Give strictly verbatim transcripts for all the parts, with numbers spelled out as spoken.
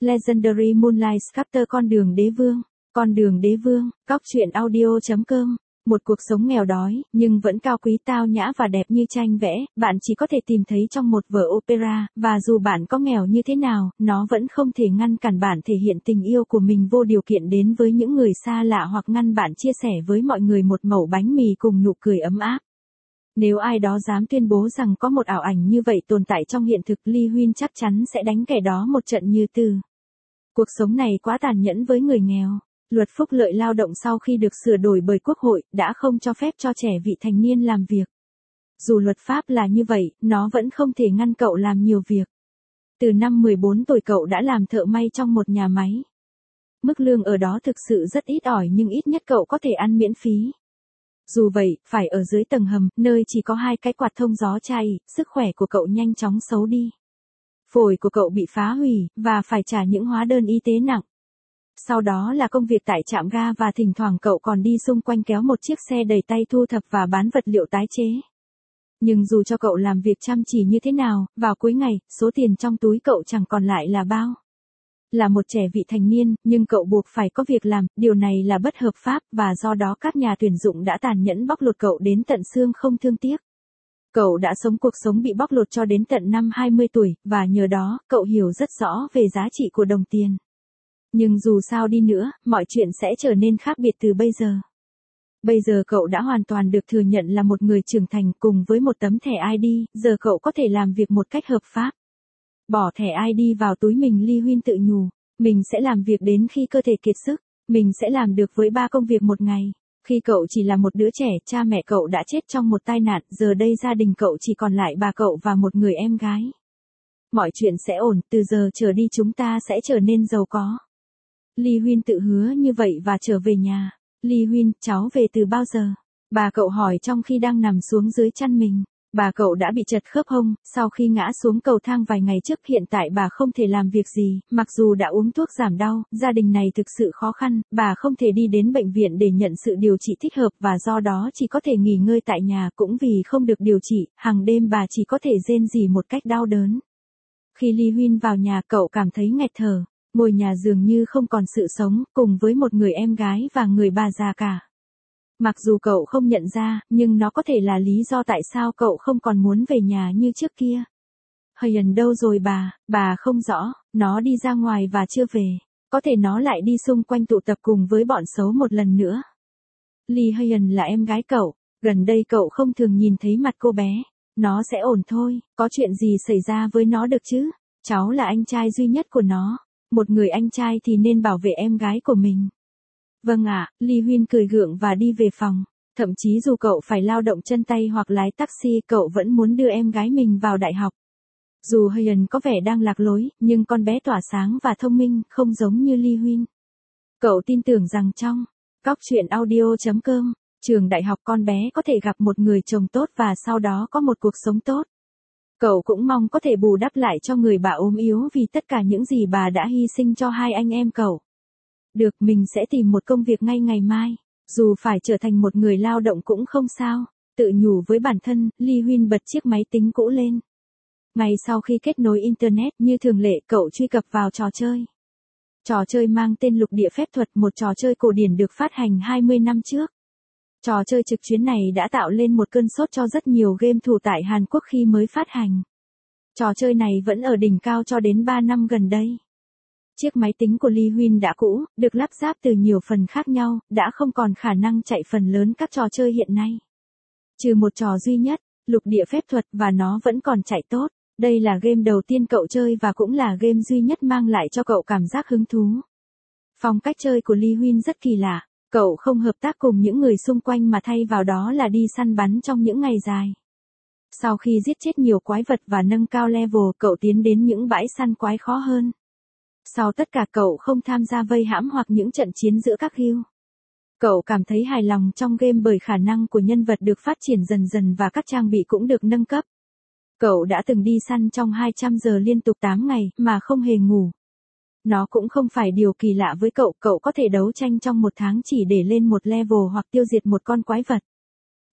Legendary Moonlight Sculptor con đường đế vương, con đường đế vương, cóc truyện audio.com. Một cuộc sống nghèo đói, nhưng vẫn cao quý tao nhã và đẹp như tranh vẽ, bạn chỉ có thể tìm thấy trong một vở opera, và dù bạn có nghèo như thế nào, nó vẫn không thể ngăn cản bạn thể hiện tình yêu của mình vô điều kiện đến với những người xa lạ hoặc ngăn bạn chia sẻ với mọi người một mẩu bánh mì cùng nụ cười ấm áp. Nếu ai đó dám tuyên bố rằng có một ảo ảnh như vậy tồn tại trong hiện thực, Lee Huynh chắc chắn sẽ đánh kẻ đó một trận như từ. Cuộc sống này quá tàn nhẫn với người nghèo. Luật phúc lợi lao động sau khi được sửa đổi bởi Quốc hội, đã không cho phép cho trẻ vị thành niên làm việc. Dù luật pháp là như vậy, nó vẫn không thể ngăn cậu làm nhiều việc. Từ năm mười bốn tuổi cậu đã làm thợ may trong một nhà máy. Mức lương ở đó thực sự rất ít ỏi nhưng ít nhất cậu có thể ăn miễn phí. Dù vậy, phải ở dưới tầng hầm, nơi chỉ có hai cái quạt thông gió chai, sức khỏe của cậu nhanh chóng xấu đi. Phổi của cậu bị phá hủy, và phải trả những hóa đơn y tế nặng. Sau đó là công việc tại trạm ga và thỉnh thoảng cậu còn đi xung quanh kéo một chiếc xe đầy tay thu thập và bán vật liệu tái chế. Nhưng dù cho cậu làm việc chăm chỉ như thế nào, vào cuối ngày, số tiền trong túi cậu chẳng còn lại là bao. Là một trẻ vị thành niên, nhưng cậu buộc phải có việc làm, điều này là bất hợp pháp, và do đó các nhà tuyển dụng đã tàn nhẫn bóc lột cậu đến tận xương không thương tiếc. Cậu đã sống cuộc sống bị bóc lột cho đến tận năm hai mươi tuổi, và nhờ đó, cậu hiểu rất rõ về giá trị của đồng tiền. Nhưng dù sao đi nữa, mọi chuyện sẽ trở nên khác biệt từ bây giờ. Bây giờ cậu đã hoàn toàn được thừa nhận là một người trưởng thành, cùng với một tấm thẻ i đê, giờ cậu có thể làm việc một cách hợp pháp. Bỏ thẻ i đê vào túi mình, Lee Huynh tự nhủ, mình sẽ làm việc đến khi cơ thể kiệt sức, mình sẽ làm được với ba công việc một ngày. Khi cậu chỉ là một đứa trẻ, cha mẹ cậu đã chết trong một tai nạn, giờ đây gia đình cậu chỉ còn lại bà cậu và một người em gái. Mọi chuyện sẽ ổn, từ giờ trở đi chúng ta sẽ trở nên giàu có. Lee Huynh tự hứa như vậy và trở về nhà. Lee Huynh, cháu về từ bao giờ? Bà cậu hỏi trong khi đang nằm xuống dưới chăn mình. Bà cậu đã bị trật khớp hông, sau khi ngã xuống cầu thang vài ngày trước. Hiện tại bà không thể làm việc gì, mặc dù đã uống thuốc giảm đau. Gia đình này thực sự khó khăn, bà không thể đi đến bệnh viện để nhận sự điều trị thích hợp và do đó chỉ có thể nghỉ ngơi tại nhà. Cũng vì không được điều trị, hàng đêm bà chỉ có thể rên rỉ một cách đau đớn. Khi Lee Huynh vào nhà, cậu cảm thấy nghẹt thở. Ngôi nhà dường như không còn sự sống, cùng với một người em gái và người bà già cả. Mặc dù cậu không nhận ra, nhưng nó có thể là lý do tại sao cậu không còn muốn về nhà như trước kia. Hyen đâu rồi bà? Bà không rõ, nó đi ra ngoài và chưa về. Có thể nó lại đi xung quanh tụ tập cùng với bọn xấu một lần nữa. Lee Hyen là em gái cậu, gần đây cậu không thường nhìn thấy mặt cô bé. Nó sẽ ổn thôi, có chuyện gì xảy ra với nó được chứ? Cháu là anh trai duy nhất của nó. Một người anh trai thì nên bảo vệ em gái của mình. Vâng ạ, Lee Huynh cười gượng và đi về phòng. Thậm chí dù cậu phải lao động chân tay hoặc lái taxi, cậu vẫn muốn đưa em gái mình vào đại học. Dù Hyen có vẻ đang lạc lối, nhưng con bé tỏa sáng và thông minh, không giống như Lee Huynh. Cậu tin tưởng rằng trong cóc truyện audio.com, trường đại học con bé có thể gặp một người chồng tốt và sau đó có một cuộc sống tốt. Cậu cũng mong có thể bù đắp lại cho người bà ốm yếu vì tất cả những gì bà đã hy sinh cho hai anh em cậu. Được, mình sẽ tìm một công việc ngay ngày mai. Dù phải trở thành một người lao động cũng không sao. Tự nhủ với bản thân, Lee Huynh bật chiếc máy tính cũ lên. Ngay sau khi kết nối Internet, như thường lệ, cậu truy cập vào trò chơi. Trò chơi mang tên Lục Địa Phép Thuật, một trò chơi cổ điển được phát hành hai mươi năm trước. Trò chơi trực tuyến này đã tạo lên một cơn sốt cho rất nhiều game thủ tại Hàn Quốc khi mới phát hành. Trò chơi này vẫn ở đỉnh cao cho đến ba năm gần đây. Chiếc máy tính của Lee Huynh đã cũ, được lắp ráp từ nhiều phần khác nhau, đã không còn khả năng chạy phần lớn các trò chơi hiện nay. Trừ một trò duy nhất, Lục Địa Phép Thuật, và nó vẫn còn chạy tốt. Đây là game đầu tiên cậu chơi và cũng là game duy nhất mang lại cho cậu cảm giác hứng thú. Phong cách chơi của Lee Huynh rất kỳ lạ. Cậu không hợp tác cùng những người xung quanh mà thay vào đó là đi săn bắn trong những ngày dài. Sau khi giết chết nhiều quái vật và nâng cao level, cậu tiến đến những bãi săn quái khó hơn. Sau tất cả, cậu không tham gia vây hãm hoặc những trận chiến giữa các guild. Cậu cảm thấy hài lòng trong game bởi khả năng của nhân vật được phát triển dần dần và các trang bị cũng được nâng cấp. Cậu đã từng đi săn trong hai trăm giờ liên tục tám ngày mà không hề ngủ. Nó cũng không phải điều kỳ lạ với cậu, cậu có thể đấu tranh trong một tháng chỉ để lên một level hoặc tiêu diệt một con quái vật.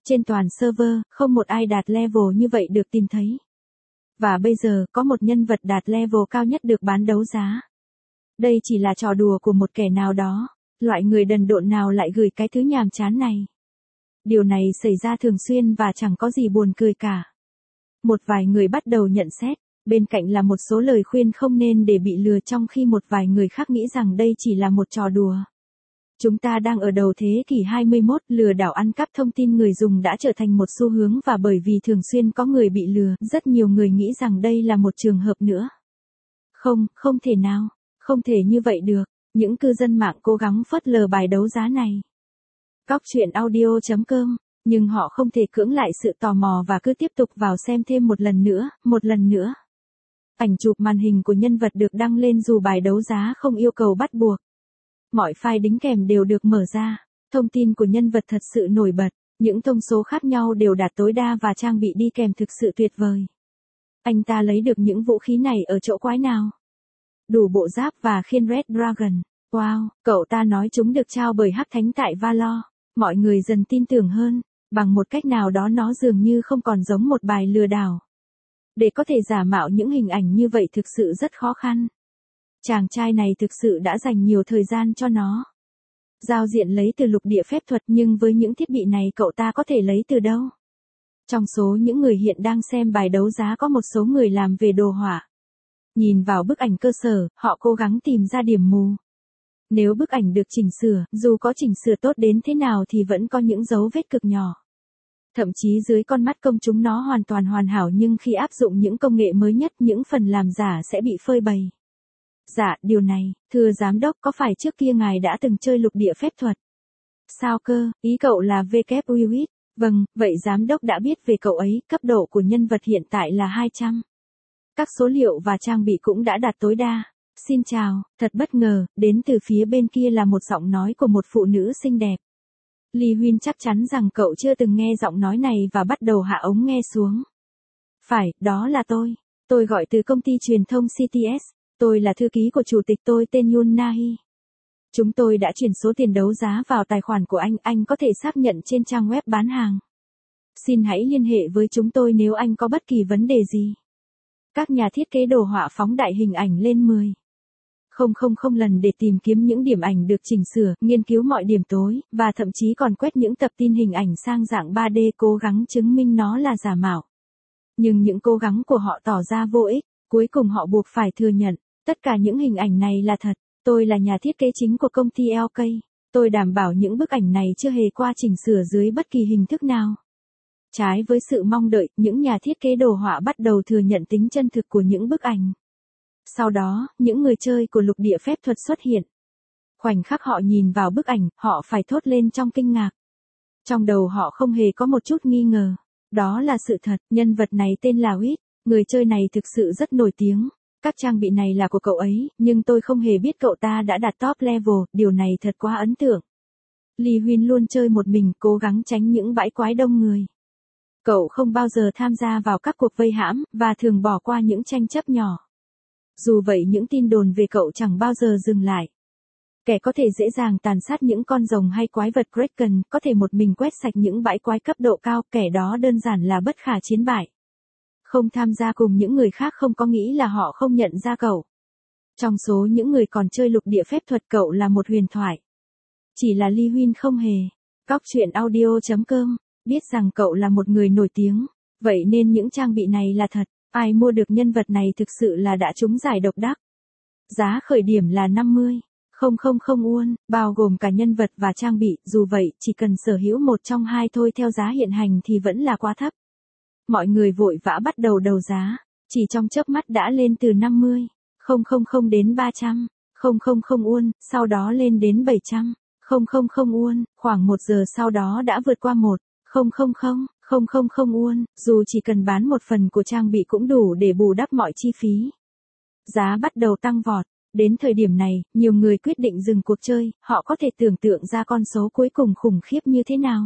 Trên toàn server, không một ai đạt level như vậy được tìm thấy. Và bây giờ, có một nhân vật đạt level cao nhất được bán đấu giá. Đây chỉ là trò đùa của một kẻ nào đó, loại người đần độn nào lại gửi cái thứ nhàm chán này. Điều này xảy ra thường xuyên và chẳng có gì buồn cười cả. Một vài người bắt đầu nhận xét, bên cạnh là một số lời khuyên không nên để bị lừa, trong khi một vài người khác nghĩ rằng đây chỉ là một trò đùa. Chúng ta đang ở đầu thế kỷ hai mươi mốt, lừa đảo ăn cắp thông tin người dùng đã trở thành một xu hướng, và bởi vì thường xuyên có người bị lừa, rất nhiều người nghĩ rằng đây là một trường hợp nữa. Không, không thể nào, không thể như vậy được. Những cư dân mạng cố gắng phớt lờ bài đấu giá này. Cóc truyện audio chấm com, nhưng họ không thể cưỡng lại sự tò mò và cứ tiếp tục vào xem thêm một lần nữa, một lần nữa. Ảnh chụp màn hình của nhân vật được đăng lên dù bài đấu giá không yêu cầu bắt buộc. Mọi file đính kèm đều được mở ra, thông tin của nhân vật thật sự nổi bật, những thông số khác nhau đều đạt tối đa và trang bị đi kèm thực sự tuyệt vời. Anh ta lấy được những vũ khí này ở chỗ quái nào? Đủ bộ giáp và khiên Red Dragon. Wow, cậu ta nói chúng được trao bởi Hắc Thánh tại Valor. Mọi người dần tin tưởng hơn, bằng một cách nào đó nó dường như không còn giống một bài lừa đảo. Để có thể giả mạo những hình ảnh như vậy thực sự rất khó khăn. Chàng trai này thực sự đã dành nhiều thời gian cho nó. Giao diện lấy từ lục địa phép thuật, nhưng với những thiết bị này cậu ta có thể lấy từ đâu? Trong số những người hiện đang xem bài đấu giá có một số người làm về đồ họa. Nhìn vào bức ảnh cơ sở, họ cố gắng tìm ra điểm mù. Nếu bức ảnh được chỉnh sửa, dù có chỉnh sửa tốt đến thế nào thì vẫn có những dấu vết cực nhỏ. Thậm chí dưới con mắt công chúng nó hoàn toàn hoàn hảo, nhưng khi áp dụng những công nghệ mới nhất, những phần làm giả sẽ bị phơi bày. Dạ, điều này, thưa giám đốc, có phải trước kia ngài đã từng chơi lục địa phép thuật? Sao cơ, ý cậu là vê kép Wiwit? Vâng, vậy giám đốc đã biết về cậu ấy, cấp độ của nhân vật hiện tại là hai trăm. Các số liệu và trang bị cũng đã đạt tối đa. Xin chào, thật bất ngờ, đến từ phía bên kia là một giọng nói của một phụ nữ xinh đẹp. Lee Huyên chắc chắn rằng cậu chưa từng nghe giọng nói này và bắt đầu hạ ống nghe xuống. Phải, đó là tôi. Tôi gọi từ công ty truyền thông xê tê ét. Tôi là thư ký của chủ tịch, tôi tên Yoon Nahi. Chúng tôi đã chuyển số tiền đấu giá vào tài khoản của anh, anh có thể xác nhận trên trang web bán hàng. Xin hãy liên hệ với chúng tôi nếu anh có bất kỳ vấn đề gì. Các nhà thiết kế đồ họa phóng đại hình ảnh lên mười nghìn lần để tìm kiếm những điểm ảnh được chỉnh sửa, nghiên cứu mọi điểm tối, và thậm chí còn quét những tập tin hình ảnh sang dạng ba D cố gắng chứng minh nó là giả mạo. Nhưng những cố gắng của họ tỏ ra vô ích, cuối cùng họ buộc phải thừa nhận, tất cả những hình ảnh này là thật. Tôi là nhà thiết kế chính của công ty lờ ca. Tôi đảm bảo những bức ảnh này chưa hề qua chỉnh sửa dưới bất kỳ hình thức nào. Trái với sự mong đợi, những nhà thiết kế đồ họa bắt đầu thừa nhận tính chân thực của những bức ảnh. Sau đó, những người chơi của lục địa phép thuật xuất hiện. Khoảnh khắc họ nhìn vào bức ảnh, họ phải thốt lên trong kinh ngạc. Trong đầu họ không hề có một chút nghi ngờ. Đó là sự thật, nhân vật này tên là Wit, người chơi này thực sự rất nổi tiếng. Các trang bị này là của cậu ấy, nhưng tôi không hề biết cậu ta đã đạt top level, điều này thật quá ấn tượng. Lee Huyên luôn chơi một mình, cố gắng tránh những bãi quái đông người. Cậu không bao giờ tham gia vào các cuộc vây hãm, và thường bỏ qua những tranh chấp nhỏ. Dù vậy những tin đồn về cậu chẳng bao giờ dừng lại. Kẻ có thể dễ dàng tàn sát những con rồng hay quái vật Kraken, có thể một mình quét sạch những bãi quái cấp độ cao, kẻ đó đơn giản là bất khả chiến bại. Không tham gia cùng những người khác không có nghĩa là họ không nhận ra cậu. Trong số những người còn chơi lục địa phép thuật, cậu là một huyền thoại. Chỉ là Lee Huyên không hề. Cóc truyện audio chấm com biết rằng cậu là một người nổi tiếng, vậy nên những trang bị này là thật. Ai mua được nhân vật này thực sự là đã trúng giải độc đắc. Giá khởi điểm là năm mươi nghìn won, bao gồm cả nhân vật và trang bị, dù vậy, chỉ cần sở hữu một trong hai thôi theo giá hiện hành thì vẫn là quá thấp. Mọi người vội vã bắt đầu đấu giá, chỉ trong chớp mắt đã lên từ năm mươi nghìn đến ba trăm nghìn won, sau đó lên đến bảy trăm nghìn won, khoảng một giờ sau đó đã vượt qua một nghìn won, dù chỉ cần bán một phần của trang bị cũng đủ để bù đắp mọi chi phí. Giá bắt đầu tăng vọt. Đến thời điểm này, nhiều người quyết định dừng cuộc chơi, họ có thể tưởng tượng ra con số cuối cùng khủng khiếp như thế nào.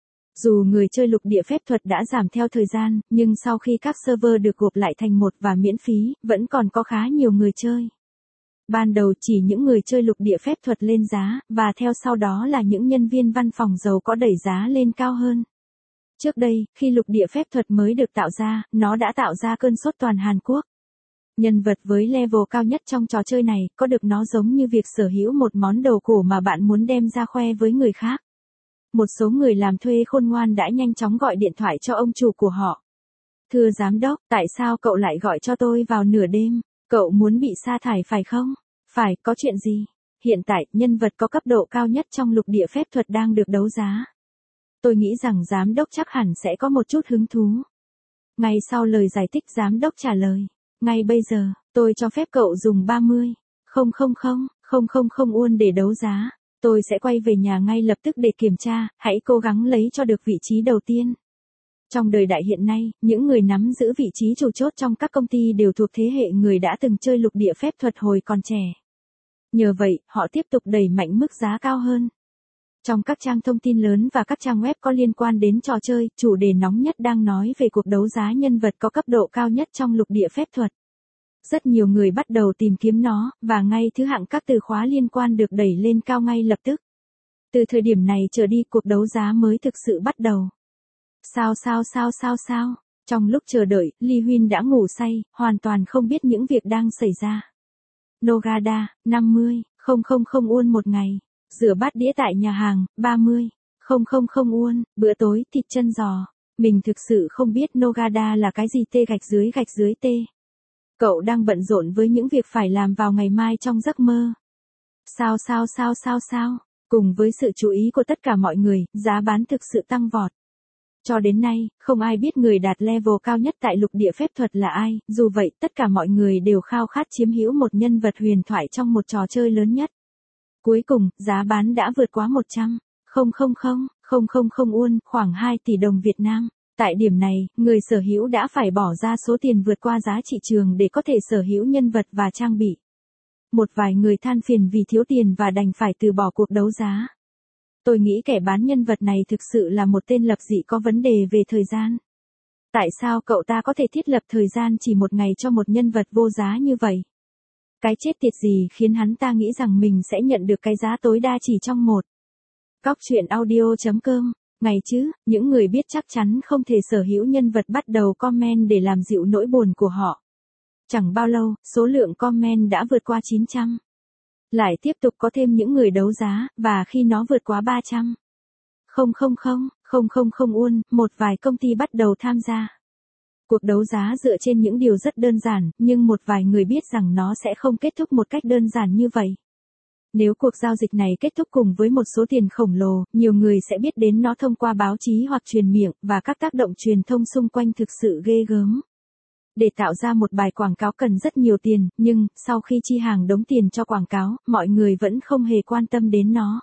Dù người chơi lục địa phép thuật đã giảm theo thời gian, nhưng sau khi các server được gộp lại thành một và miễn phí, vẫn còn có khá nhiều người chơi. Ban đầu chỉ những người chơi lục địa phép thuật lên giá, và theo sau đó là những nhân viên văn phòng giàu có đẩy giá lên cao hơn. Trước đây, khi lục địa phép thuật mới được tạo ra, nó đã tạo ra cơn sốt toàn Hàn Quốc. Nhân vật với level cao nhất trong trò chơi này, có được nó giống như việc sở hữu một món đồ cổ mà bạn muốn đem ra khoe với người khác. Một số người làm thuê khôn ngoan đã nhanh chóng gọi điện thoại cho ông chủ của họ. Thưa giám đốc, tại sao cậu lại gọi cho tôi vào nửa đêm? Cậu muốn bị sa thải phải không? Phải, có chuyện gì? Hiện tại, nhân vật có cấp độ cao nhất trong lục địa phép thuật đang được đấu giá. Tôi nghĩ rằng giám đốc chắc hẳn sẽ có một chút hứng thú. Ngay sau lời giải thích, giám đốc trả lời. Ngay bây giờ, tôi cho phép cậu dùng ba mươi không không không không không không won để đấu giá. Tôi sẽ quay về nhà ngay lập tức để kiểm tra, hãy cố gắng lấy cho được vị trí đầu tiên. Trong đời đại hiện nay, những người nắm giữ vị trí chủ chốt trong các công ty đều thuộc thế hệ người đã từng chơi lục địa phép thuật hồi còn trẻ. Nhờ vậy, họ tiếp tục đẩy mạnh mức giá cao hơn. Trong các trang thông tin lớn và các trang web có liên quan đến trò chơi, chủ đề nóng nhất đang nói về cuộc đấu giá nhân vật có cấp độ cao nhất trong lục địa phép thuật. Rất nhiều người bắt đầu tìm kiếm nó, và ngay thứ hạng các từ khóa liên quan được đẩy lên cao ngay lập tức. Từ thời điểm này trở đi, cuộc đấu giá mới thực sự bắt đầu. Sao sao sao sao sao? Trong lúc chờ đợi, Lee Huynh đã ngủ say, hoàn toàn không biết những việc đang xảy ra. Nogada, năm mươi không không không won một ngày. Rửa bát đĩa tại nhà hàng, ba mươi không không không won. Bữa tối, thịt chân giò. Mình thực sự không biết Nogada là cái gì tê gạch dưới gạch dưới tê. Cậu đang bận rộn với những việc phải làm vào ngày mai trong giấc mơ. Sao sao sao sao sao? Cùng với sự chú ý của tất cả mọi người, giá bán thực sự tăng vọt. Cho đến nay, không ai biết người đạt level cao nhất tại lục địa phép thuật là ai, dù vậy tất cả mọi người đều khao khát chiếm hữu một nhân vật huyền thoại trong một trò chơi lớn nhất. Cuối cùng, giá bán đã vượt quá một trăm không không không không không không won, khoảng hai tỷ đồng Việt Nam. Tại điểm này, người sở hữu đã phải bỏ ra số tiền vượt qua giá trị trường để có thể sở hữu nhân vật và trang bị. Một vài người than phiền vì thiếu tiền và đành phải từ bỏ cuộc đấu giá. Tôi nghĩ kẻ bán nhân vật này thực sự là một tên lập dị có vấn đề về thời gian. Tại sao cậu ta có thể thiết lập thời gian chỉ một ngày cho một nhân vật vô giá như vậy? Cái chết tiệt gì khiến hắn ta nghĩ rằng mình sẽ nhận được cái giá tối đa chỉ trong một. Cóc truyện audio chấm com. Ngày chứ, những người biết chắc chắn không thể sở hữu nhân vật bắt đầu comment để làm dịu nỗi buồn của họ. Chẳng bao lâu, số lượng comment đã vượt qua chín trăm. Lại tiếp tục có thêm những người đấu giá, và khi nó vượt quá ba trăm không không không không không không won, một vài công ty bắt đầu tham gia. Cuộc đấu giá dựa trên những điều rất đơn giản, nhưng một vài người biết rằng nó sẽ không kết thúc một cách đơn giản như vậy. Nếu cuộc giao dịch này kết thúc cùng với một số tiền khổng lồ, nhiều người sẽ biết đến nó thông qua báo chí hoặc truyền miệng, và các tác động truyền thông xung quanh thực sự ghê gớm. Để tạo ra một bài quảng cáo cần rất nhiều tiền, nhưng, sau khi chi hàng đống tiền cho quảng cáo, mọi người vẫn không hề quan tâm đến nó.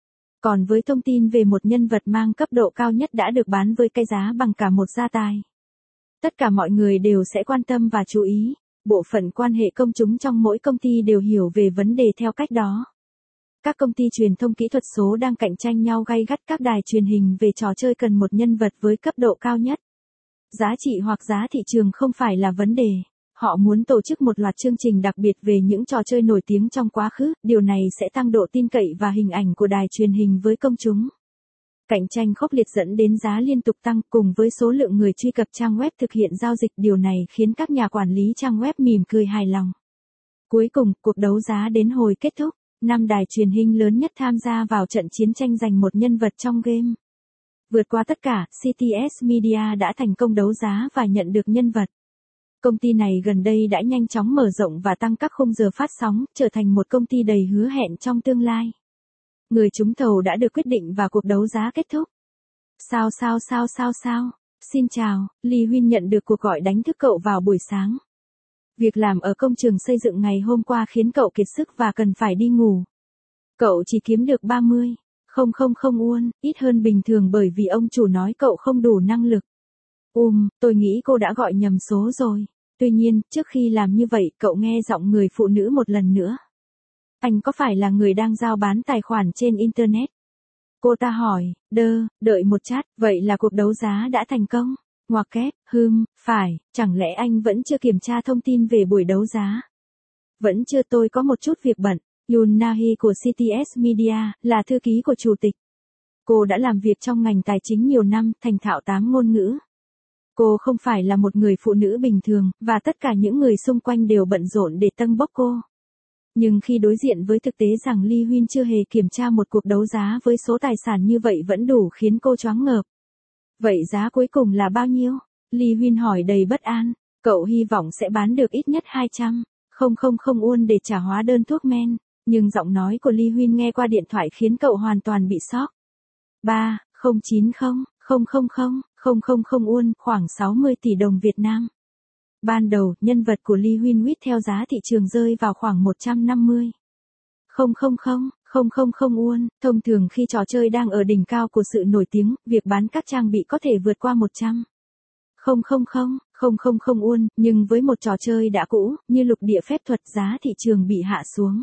Còn với thông tin về một nhân vật mang cấp độ cao nhất đã được bán với cái giá bằng cả một gia tài, tất cả mọi người đều sẽ quan tâm và chú ý. Bộ phận quan hệ công chúng trong mỗi công ty đều hiểu về vấn đề theo cách đó. Các công ty truyền thông kỹ thuật số đang cạnh tranh nhau gay gắt, các đài truyền hình về trò chơi cần một nhân vật với cấp độ cao nhất. Giá trị hoặc giá thị trường không phải là vấn đề. Họ muốn tổ chức một loạt chương trình đặc biệt về những trò chơi nổi tiếng trong quá khứ, điều này sẽ tăng độ tin cậy và hình ảnh của đài truyền hình với công chúng. Cạnh tranh khốc liệt dẫn đến giá liên tục tăng, cùng với số lượng người truy cập trang web thực hiện giao dịch, điều này khiến các nhà quản lý trang web mỉm cười hài lòng. Cuối cùng, cuộc đấu giá đến hồi kết thúc. Năm đài truyền hình lớn nhất tham gia vào trận chiến tranh giành một nhân vật trong game. Vượt qua tất cả, xê tê ét Media đã thành công đấu giá và nhận được nhân vật. Công ty này gần đây đã nhanh chóng mở rộng và tăng các khung giờ phát sóng, trở thành một công ty đầy hứa hẹn trong tương lai. Người trúng thầu đã được quyết định và cuộc đấu giá kết thúc. Sao sao sao sao sao? Xin chào, Lee Huynh nhận được cuộc gọi đánh thức cậu vào buổi sáng. Việc làm ở công trường xây dựng ngày hôm qua khiến cậu kiệt sức và cần phải đi ngủ. Cậu chỉ kiếm được ba mươi không không không won, ít hơn bình thường bởi vì ông chủ nói cậu không đủ năng lực. Ừm, tôi nghĩ cô đã gọi nhầm số rồi. Tuy nhiên, trước khi làm như vậy, cậu nghe giọng người phụ nữ một lần nữa. Anh có phải là người đang giao bán tài khoản trên Internet? Cô ta hỏi, đơ, đợi một chát, vậy là cuộc đấu giá đã thành công. Ngoặc kép, hừm, phải, chẳng lẽ anh vẫn chưa kiểm tra thông tin về buổi đấu giá? Vẫn chưa, tôi có một chút việc bận. Yoon Na-hee của xê tê ét Media, là thư ký của chủ tịch. Cô đã làm việc trong ngành tài chính nhiều năm, thành thạo tám ngôn ngữ. Cô không phải là một người phụ nữ bình thường, và tất cả những người xung quanh đều bận rộn để tâng bốc cô. Nhưng khi đối diện với thực tế rằng Lee Huyên chưa hề kiểm tra một cuộc đấu giá với số tài sản như vậy vẫn đủ khiến cô choáng ngợp. Vậy giá cuối cùng là bao nhiêu? Lee Huyên hỏi đầy bất an. Cậu hy vọng sẽ bán được ít nhất hai trăm không không không won để trả hóa đơn thuốc men. Nhưng giọng nói của Lee Huyên nghe qua điện thoại khiến cậu hoàn toàn bị sốc. ba không chín không không không không không không không won, khoảng sáu mươi tỷ đồng Việt Nam. Ban đầu, nhân vật của Lee Huyên Wit theo giá thị trường rơi vào khoảng một trăm năm mươi không không không không không không won. Thông thường khi trò chơi đang ở đỉnh cao của sự nổi tiếng, việc bán các trang bị có thể vượt qua một trăm không không không không không không won, nhưng với một trò chơi đã cũ, như lục địa phép thuật, giá thị trường bị hạ xuống.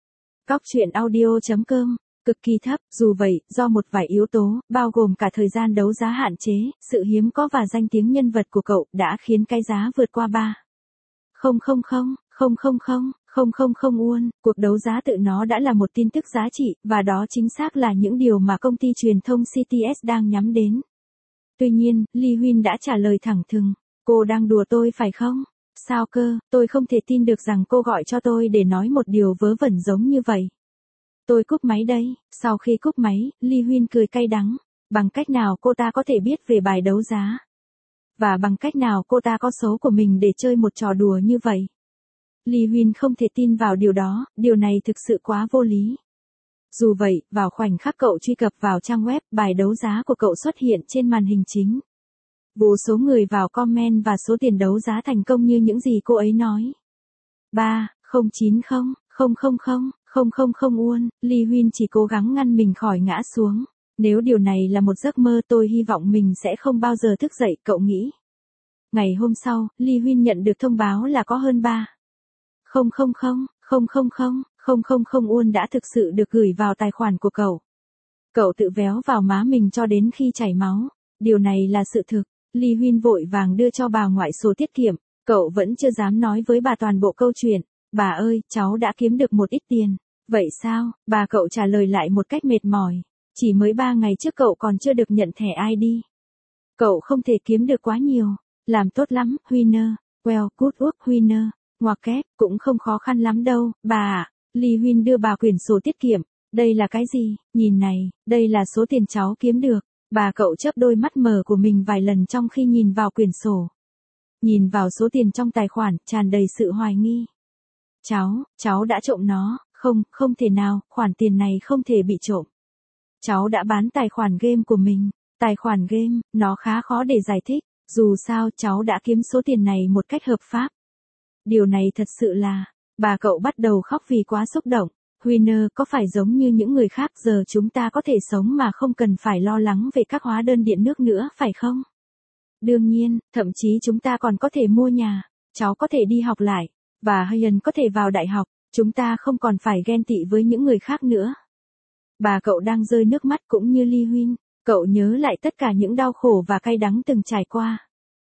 Cóc truyện audio chấm com cực kỳ thấp. Dù vậy, do một vài yếu tố, bao gồm cả thời gian đấu giá hạn chế, sự hiếm có và danh tiếng nhân vật của cậu đã khiến cái giá vượt qua ba không không không không không không không không không won. Cuộc đấu giá tự nó đã là một tin tức giá trị, và đó chính xác là những điều mà công ty truyền thông xê tê ét đang nhắm đến. Tuy nhiên, Lee Huyên đã trả lời thẳng thừng. Cô đang đùa tôi phải không? Sao cơ, tôi không thể tin được rằng cô gọi cho tôi để nói một điều vớ vẩn giống như vậy. Tôi cúp máy đây. Sau khi cúp máy, Lee Huyên cười cay đắng. Bằng cách nào cô ta có thể biết về bài đấu giá? Và bằng cách nào cô ta có số của mình để chơi một trò đùa như vậy? Lee Huyên không thể tin vào điều đó, điều này thực sự quá vô lý. Dù vậy, vào khoảnh khắc cậu truy cập vào trang web, bài đấu giá của cậu xuất hiện trên màn hình chính. Vô số người vào comment và số tiền đấu giá thành công như những gì cô ấy nói. ba không chín không không không không không không không won. Lee Huyên chỉ cố gắng ngăn mình khỏi ngã xuống. Nếu điều này là một giấc mơ, tôi hy vọng mình sẽ không bao giờ thức dậy, cậu nghĩ. Ngày hôm sau, Lee Huyên nhận được thông báo là có hơn ba không không không không không không không không không won đã thực sự được gửi vào tài khoản của cậu. Cậu tự véo vào má mình cho đến khi chảy máu. Điều này là sự thực. Lee Huyên vội vàng đưa cho bà ngoại số tiết kiệm. Cậu vẫn chưa dám nói với bà toàn bộ câu chuyện. Bà ơi, cháu đã kiếm được một ít tiền. Vậy sao? Bà cậu trả lời lại một cách mệt mỏi. Chỉ mới ba ngày trước cậu còn chưa được nhận thẻ i đê. Cậu không thể kiếm được quá nhiều. Làm tốt lắm, Winner. Well, good work, Winner. Ngoặc kép, cũng không khó khăn lắm đâu, bà ạ. Lee Huyên đưa bà quyển sổ tiết kiệm. Đây là cái gì? Nhìn này, đây là số tiền cháu kiếm được. Bà cậu chớp đôi mắt mờ của mình vài lần trong khi nhìn vào quyển sổ. Nhìn vào số tiền trong tài khoản, tràn đầy sự hoài nghi. Cháu, cháu đã trộm nó. Không, không thể nào, khoản tiền này không thể bị trộm. Cháu đã bán tài khoản game của mình. Tài khoản game, nó khá khó để giải thích. Dù sao, cháu đã kiếm số tiền này một cách hợp pháp. Điều này thật sự là, bà cậu bắt đầu khóc vì quá xúc động. Winner, có phải giống như những người khác giờ chúng ta có thể sống mà không cần phải lo lắng về các hóa đơn điện nước nữa, phải không? Đương nhiên, thậm chí chúng ta còn có thể mua nhà, cháu có thể đi học lại, và Hayen có thể vào đại học, chúng ta không còn phải ghen tị với những người khác nữa. Bà cậu đang rơi nước mắt cũng như Lee Huyên, cậu nhớ lại tất cả những đau khổ và cay đắng từng trải qua.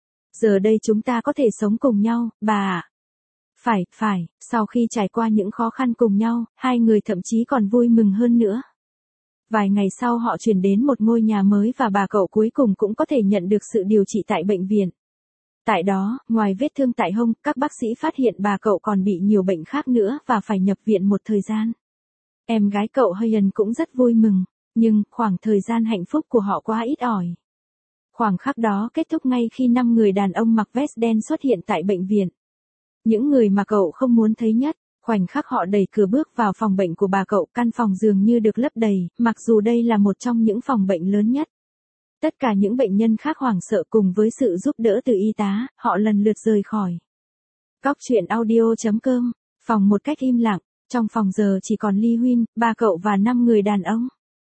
Giờ đây chúng ta có thể sống cùng nhau, bà ạ. Phải, phải, sau khi trải qua những khó khăn cùng nhau, hai người thậm chí còn vui mừng hơn nữa. Vài ngày sau họ chuyển đến một ngôi nhà mới và bà cậu cuối cùng cũng có thể nhận được sự điều trị tại bệnh viện. Tại đó, ngoài vết thương tại hông, các bác sĩ phát hiện bà cậu còn bị nhiều bệnh khác nữa và phải nhập viện một thời gian. Em gái cậu Hayen cũng rất vui mừng, nhưng khoảng thời gian hạnh phúc của họ quá ít ỏi. Khoảng khắc đó kết thúc ngay khi năm người đàn ông mặc vest đen xuất hiện tại bệnh viện. Những người mà cậu không muốn thấy nhất, khoảnh khắc họ đẩy cửa bước vào phòng bệnh của bà cậu, căn phòng dường như được lấp đầy, mặc dù đây là một trong những phòng bệnh lớn nhất. Tất cả những bệnh nhân khác hoảng sợ cùng với sự giúp đỡ từ y tá, họ lần lượt rời khỏi. Cóc truyện audio chấm com, phòng một cách im lặng, trong phòng giờ chỉ còn Lee Huyên, ba cậu và năm người đàn ông.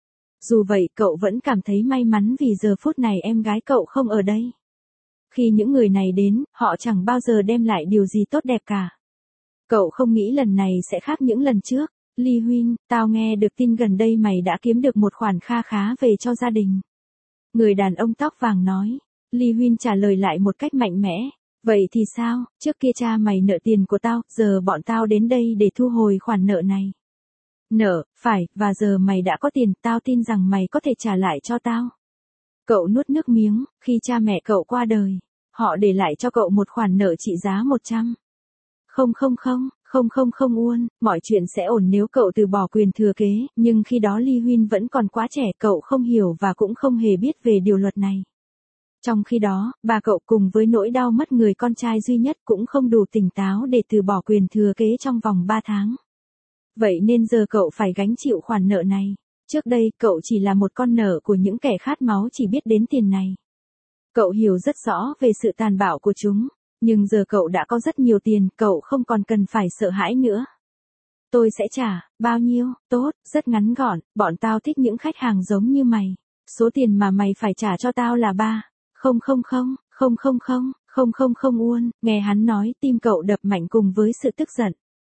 Dù vậy, cậu vẫn cảm thấy may mắn vì giờ phút này em gái cậu không ở đây. Khi những người này đến, họ chẳng bao giờ đem lại điều gì tốt đẹp cả. Cậu không nghĩ lần này sẽ khác những lần trước. Lee Huyên, tao nghe được tin gần đây mày đã kiếm được một khoản kha khá về cho gia đình. Người đàn ông tóc vàng nói. Lee Huyên trả lời lại một cách mạnh mẽ. Vậy thì sao, trước kia cha mày nợ tiền của tao, giờ bọn tao đến đây để thu hồi khoản nợ này. Nợ, phải, và giờ mày đã có tiền, tao tin rằng mày có thể trả lại cho tao. Cậu nuốt nước miếng, khi cha mẹ cậu qua đời, họ để lại cho cậu một khoản nợ trị giá một trăm. Không không không, không không không won, mọi chuyện sẽ ổn nếu cậu từ bỏ quyền thừa kế, nhưng khi đó Lee Huyên vẫn còn quá trẻ, cậu không hiểu và cũng không hề biết về điều luật này. Trong khi đó, bà cậu cùng với nỗi đau mất người con trai duy nhất cũng không đủ tỉnh táo để từ bỏ quyền thừa kế trong vòng ba tháng. Vậy nên giờ cậu phải gánh chịu khoản nợ này. Trước đây, cậu chỉ là một con nợ của những kẻ khát máu chỉ biết đến tiền này. Cậu hiểu rất rõ về sự tàn bạo của chúng, nhưng giờ cậu đã có rất nhiều tiền, cậu không còn cần phải sợ hãi nữa. Tôi sẽ trả, bao nhiêu, tốt, rất ngắn gọn, bọn tao thích những khách hàng giống như mày. Số tiền mà mày phải trả cho tao là ba. Không không không, không không không, không không không won, nghe hắn nói tim cậu đập mạnh cùng với sự tức giận.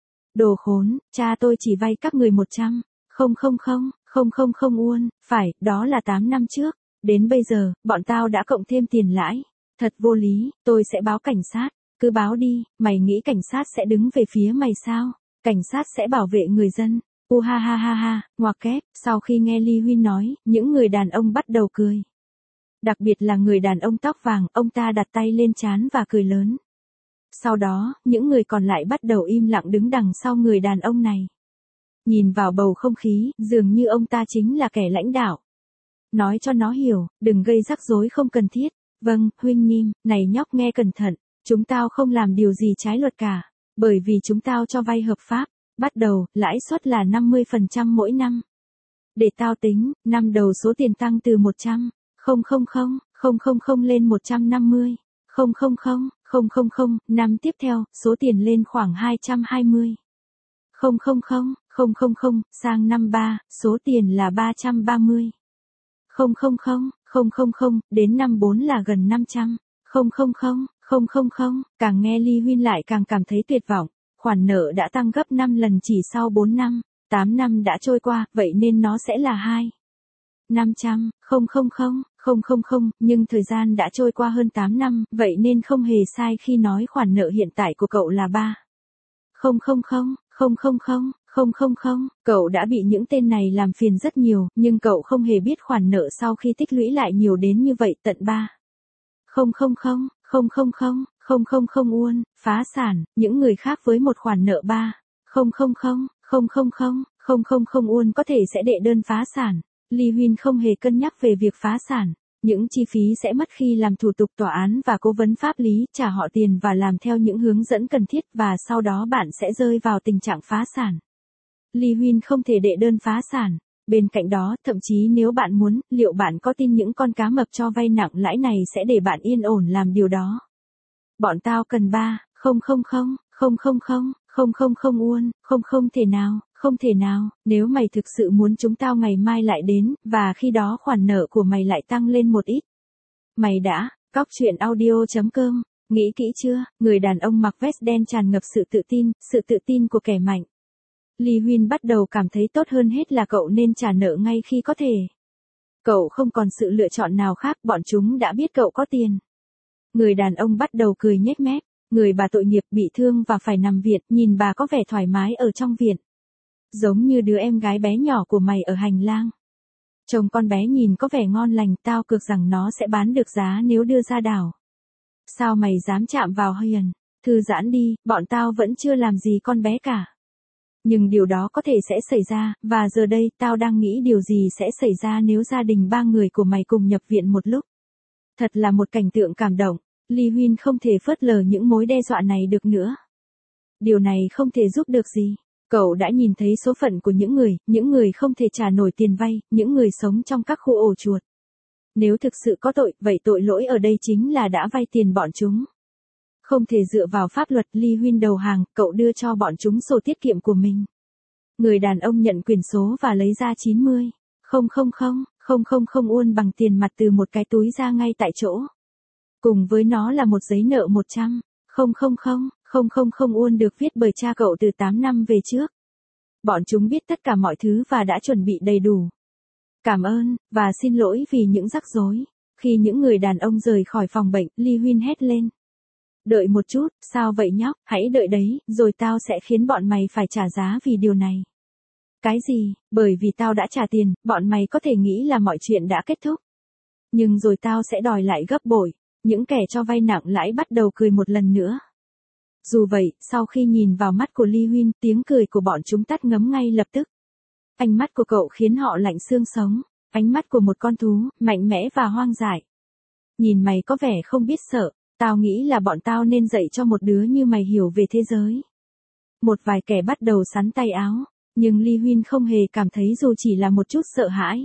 Đồ khốn, cha tôi chỉ vay các người một trăm. Không không không, không không không won, phải, đó là tám năm trước. Đến bây giờ, bọn tao đã cộng thêm tiền lãi. Thật vô lý, tôi sẽ báo cảnh sát. Cứ báo đi, mày nghĩ cảnh sát sẽ đứng về phía mày sao? Cảnh sát sẽ bảo vệ người dân. U ha ha ha ha, ngoặc kép, sau khi nghe Lee Huyên nói, những người đàn ông bắt đầu cười. Đặc biệt là người đàn ông tóc vàng, ông ta đặt tay lên trán và cười lớn. Sau đó, những người còn lại bắt đầu im lặng đứng đằng sau người đàn ông này. Nhìn vào bầu không khí, dường như ông ta chính là kẻ lãnh đạo. Nói cho nó hiểu, đừng gây rắc rối không cần thiết. Vâng, huynh Nim, này nhóc nghe cẩn thận, chúng tao không làm điều gì trái luật cả, bởi vì chúng tao cho vay hợp pháp. Bắt đầu, lãi suất là năm mươi phần trăm mỗi năm. Để tao tính, năm đầu số tiền tăng từ một trăm, không không không, không không không lên một trăm năm mươi, không không không, không không không, năm tiếp theo, số tiền lên khoảng hai trăm hai mươi. không không không, không không không, sang năm ba, số tiền là ba trăm ba mươi. không không không, không không không, đến năm bốn là gần năm trăm. không không không, không không không, càng nghe Lee Huyên lại càng cảm thấy tuyệt vọng. Khoản nợ đã tăng gấp năm lần chỉ sau bốn năm, tám năm đã trôi qua, vậy nên nó sẽ là hai. năm trăm, không không không, không không không, nhưng thời gian đã trôi qua hơn tám năm, vậy nên không hề sai khi nói khoản nợ hiện tại của cậu là ba. không không không, không không không, không không không, cậu đã bị những tên này làm phiền rất nhiều, nhưng cậu không hề biết khoản nợ sau khi tích lũy lại nhiều đến như vậy tận ba. không không không, không không không, không không không won, phá sản, những người khác với một khoản nợ ba. không không không, không không không, không không không won có thể sẽ đệ đơn phá sản. Lee Huyên không hề cân nhắc về việc phá sản. Những chi phí sẽ mất khi làm thủ tục tòa án và cố vấn pháp lý, trả họ tiền và làm theo những hướng dẫn cần thiết và sau đó bạn sẽ rơi vào tình trạng phá sản. Lee Huyên không thể đệ đơn phá sản. Bên cạnh đó, thậm chí nếu bạn muốn, liệu bạn có tin những con cá mập cho vay nặng lãi này sẽ để bạn yên ổn làm điều đó? Bọn tao cần ba, không không không, không không không, không không không won, không không thể nào, không thể nào, nếu mày thực sự muốn chúng tao ngày mai lại đến, và khi đó khoản nợ của mày lại tăng lên một ít. Mày đã, cóc truyện audio chấm com, nghĩ kỹ chưa? Người đàn ông mặc vest đen tràn ngập sự tự tin, sự tự tin của kẻ mạnh. Lee Huyên bắt đầu cảm thấy tốt hơn hết là cậu nên trả nợ ngay khi có thể. Cậu không còn sự lựa chọn nào khác, bọn chúng đã biết cậu có tiền. Người đàn ông bắt đầu cười nhếch mép, người bà tội nghiệp bị thương và phải nằm viện, nhìn bà có vẻ thoải mái ở trong viện. Giống như đứa em gái bé nhỏ của mày ở hành lang. Chồng con bé nhìn có vẻ ngon lành, tao cược rằng nó sẽ bán được giá nếu đưa ra đảo. Sao mày dám chạm vào Hiền? Thư giãn đi, bọn tao vẫn chưa làm gì con bé cả. Nhưng điều đó có thể sẽ xảy ra, và giờ đây tao đang nghĩ điều gì sẽ xảy ra nếu gia đình ba người của mày cùng nhập viện một lúc. Thật là một cảnh tượng cảm động, Lee Huyên không thể phớt lờ những mối đe dọa này được nữa. Điều này không thể giúp được gì. Cậu đã nhìn thấy số phận của những người, những người không thể trả nổi tiền vay, những người sống trong các khu ổ chuột. Nếu thực sự có tội, vậy tội lỗi ở đây chính là đã vay tiền bọn chúng. Không thể dựa vào pháp luật. Lee Huyên đầu hàng, cậu đưa cho bọn chúng sổ tiết kiệm của mình. Người đàn ông nhận quyển số và lấy ra chín mươi, không không không, không không không won bằng tiền mặt từ một cái túi ra ngay tại chỗ. Cùng với nó là một giấy nợ một trăm, không không không, không không không won được viết bởi cha cậu từ tám năm về trước. Bọn chúng biết tất cả mọi thứ và đã chuẩn bị đầy đủ. Cảm ơn, và xin lỗi vì những rắc rối. Khi những người đàn ông rời khỏi phòng bệnh, Lee Huyên hét lên. Đợi một chút, sao vậy nhóc, hãy đợi đấy, rồi tao sẽ khiến bọn mày phải trả giá vì điều này. Cái gì, bởi vì tao đã trả tiền, bọn mày có thể nghĩ là mọi chuyện đã kết thúc. Nhưng rồi tao sẽ đòi lại gấp bội. Những kẻ cho vay nặng lãi bắt đầu cười một lần nữa. Dù vậy, sau khi nhìn vào mắt của Lee Huynh, tiếng cười của bọn chúng tắt ngấm ngay lập tức. Ánh mắt của cậu khiến họ lạnh xương sống, ánh mắt của một con thú, mạnh mẽ và hoang dại. Nhìn mày có vẻ không biết sợ, tao nghĩ là bọn tao nên dạy cho một đứa như mày hiểu về thế giới. Một vài kẻ bắt đầu sắn tay áo, nhưng Lee Huynh không hề cảm thấy dù chỉ là một chút sợ hãi.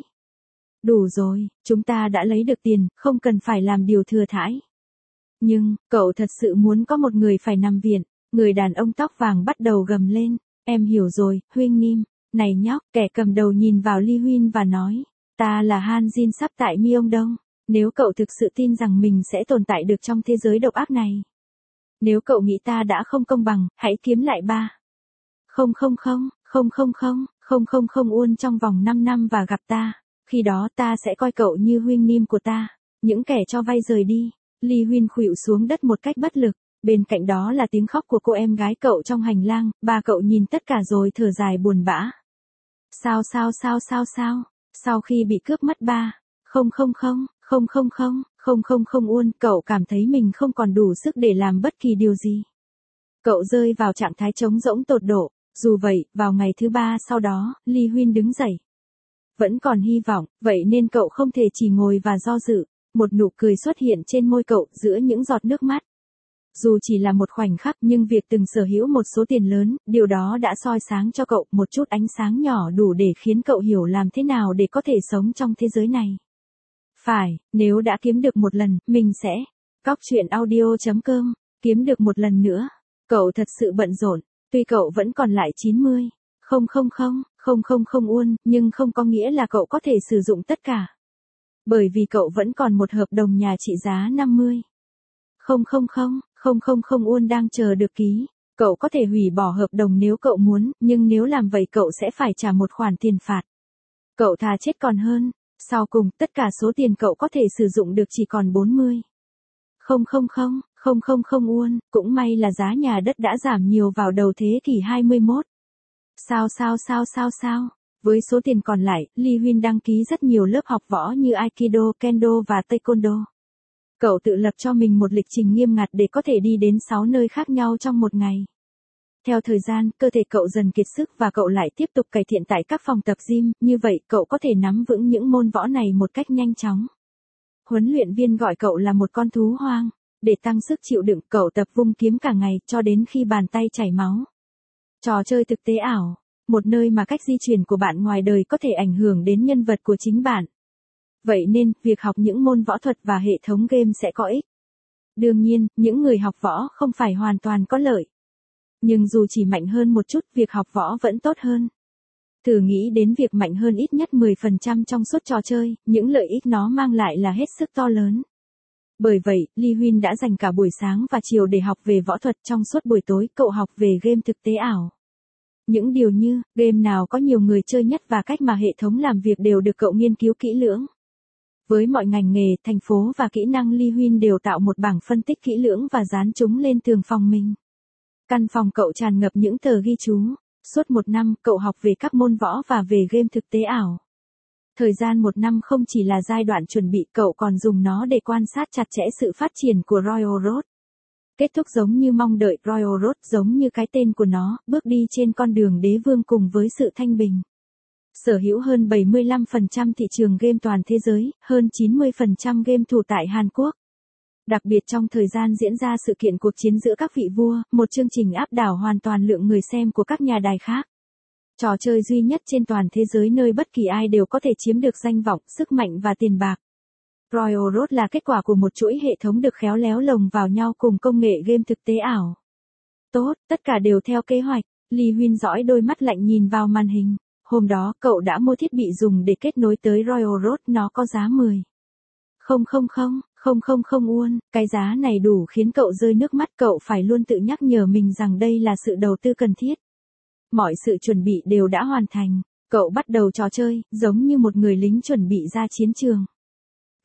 Đủ rồi, chúng ta đã lấy được tiền, không cần phải làm điều thừa thãi. Nhưng, cậu thật sự muốn có một người phải nằm viện, người đàn ông tóc vàng bắt đầu gầm lên, em hiểu rồi, Huynh Nim, này nhóc, kẻ cầm đầu nhìn vào Lee Huynh và nói, ta là Han Jin sắp tại Myeongdong, nếu cậu thực sự tin rằng mình sẽ tồn tại được trong thế giới độc ác này. Nếu cậu nghĩ ta đã không công bằng, hãy kiếm lại ba. Không không không, không không không, không không không won trong vòng năm năm và gặp ta. Khi đó ta sẽ coi cậu như Huynh Nim của ta. Những kẻ cho vay rời đi. Lee Huynh khuỵu xuống đất một cách bất lực. Bên cạnh đó là tiếng khóc của cô em gái cậu trong hành lang. Ba cậu nhìn tất cả rồi thở dài buồn bã. Sao sao sao sao sao. Sau khi bị cướp mất ba. Không không không, không không không, không không không won. Cậu cảm thấy mình không còn đủ sức để làm bất kỳ điều gì. Cậu rơi vào trạng thái trống rỗng tột độ. Dù vậy, vào ngày thứ ba sau đó, Lee Huynh đứng dậy. Vẫn còn hy vọng, vậy nên cậu không thể chỉ ngồi và do dự. Một nụ cười xuất hiện trên môi cậu giữa những giọt nước mắt. Dù chỉ là một khoảnh khắc nhưng việc từng sở hữu một số tiền lớn, điều đó đã soi sáng cho cậu một chút ánh sáng nhỏ đủ để khiến cậu hiểu làm thế nào để có thể sống trong thế giới này. Phải, nếu đã kiếm được một lần, mình sẽ. Cóc truyện audio chấm com, kiếm được một lần nữa. Cậu thật sự bận rộn, tuy cậu vẫn còn lại chín mươi. Không không không, không không không won, nhưng không có nghĩa là cậu có thể sử dụng tất cả. Bởi vì cậu vẫn còn một hợp đồng nhà trị giá năm mươi. Không không không, không không không won đang chờ được ký. Cậu có thể hủy bỏ hợp đồng nếu cậu muốn, nhưng nếu làm vậy cậu sẽ phải trả một khoản tiền phạt. Cậu thà chết còn hơn. Sau cùng, tất cả số tiền cậu có thể sử dụng được chỉ còn bốn mươi. Không không không, không không không won, cũng may là giá nhà đất đã giảm nhiều vào đầu thế kỷ hai mươi mốt. Sao sao sao sao sao, với số tiền còn lại, Lee Huynh đăng ký rất nhiều lớp học võ như Aikido, Kendo và Taekwondo. Cậu tự lập cho mình một lịch trình nghiêm ngặt để có thể đi đến sáu nơi khác nhau trong một ngày. Theo thời gian, cơ thể cậu dần kiệt sức và cậu lại tiếp tục cải thiện tại các phòng tập gym, như vậy cậu có thể nắm vững những môn võ này một cách nhanh chóng. Huấn luyện viên gọi cậu là một con thú hoang. Để tăng sức chịu đựng, cậu tập vung kiếm cả ngày cho đến khi bàn tay chảy máu. Trò chơi thực tế ảo, một nơi mà cách di chuyển của bạn ngoài đời có thể ảnh hưởng đến nhân vật của chính bạn. Vậy nên, việc học những môn võ thuật và hệ thống game sẽ có ích. Đương nhiên, những người học võ không phải hoàn toàn có lợi. Nhưng dù chỉ mạnh hơn một chút, việc học võ vẫn tốt hơn. Thử nghĩ đến việc mạnh hơn ít nhất mười phần trăm trong suốt trò chơi, những lợi ích nó mang lại là hết sức to lớn. Bởi vậy, Lee Huynh đã dành cả buổi sáng và chiều để học về võ thuật, trong suốt buổi tối cậu học về game thực tế ảo. Những điều như, game nào có nhiều người chơi nhất và cách mà hệ thống làm việc đều được cậu nghiên cứu kỹ lưỡng. Với mọi ngành nghề, thành phố và kỹ năng, Lee Huynh đều tạo một bảng phân tích kỹ lưỡng và dán chúng lên tường phòng mình. Căn phòng cậu tràn ngập những tờ ghi chú. Suốt một năm, cậu học về các môn võ và về game thực tế ảo. Thời gian một năm không chỉ là giai đoạn chuẩn bị, cậu còn dùng nó để quan sát chặt chẽ sự phát triển của Royal Road. Kết thúc giống như mong đợi, Royal Road giống như cái tên của nó, bước đi trên con đường đế vương cùng với sự thanh bình. Sở hữu hơn bảy mươi lăm phần trăm thị trường game toàn thế giới, hơn chín mươi phần trăm game thủ tại Hàn Quốc. Đặc biệt trong thời gian diễn ra sự kiện cuộc chiến giữa các vị vua, một chương trình áp đảo hoàn toàn lượng người xem của các nhà đài khác. Trò chơi duy nhất trên toàn thế giới nơi bất kỳ ai đều có thể chiếm được danh vọng, sức mạnh và tiền bạc. Royal Road là kết quả của một chuỗi hệ thống được khéo léo lồng vào nhau cùng công nghệ game thực tế ảo. Tốt, tất cả đều theo kế hoạch. Lee Huynh dõi đôi mắt lạnh nhìn vào màn hình. Hôm đó, cậu đã mua thiết bị dùng để kết nối tới Royal Road, nó có giá mười. Không không không, không không không won, cái giá này đủ khiến cậu rơi nước mắt, cậu phải luôn tự nhắc nhở mình rằng đây là sự đầu tư cần thiết. Mọi sự chuẩn bị đều đã hoàn thành, cậu bắt đầu trò chơi, giống như một người lính chuẩn bị ra chiến trường.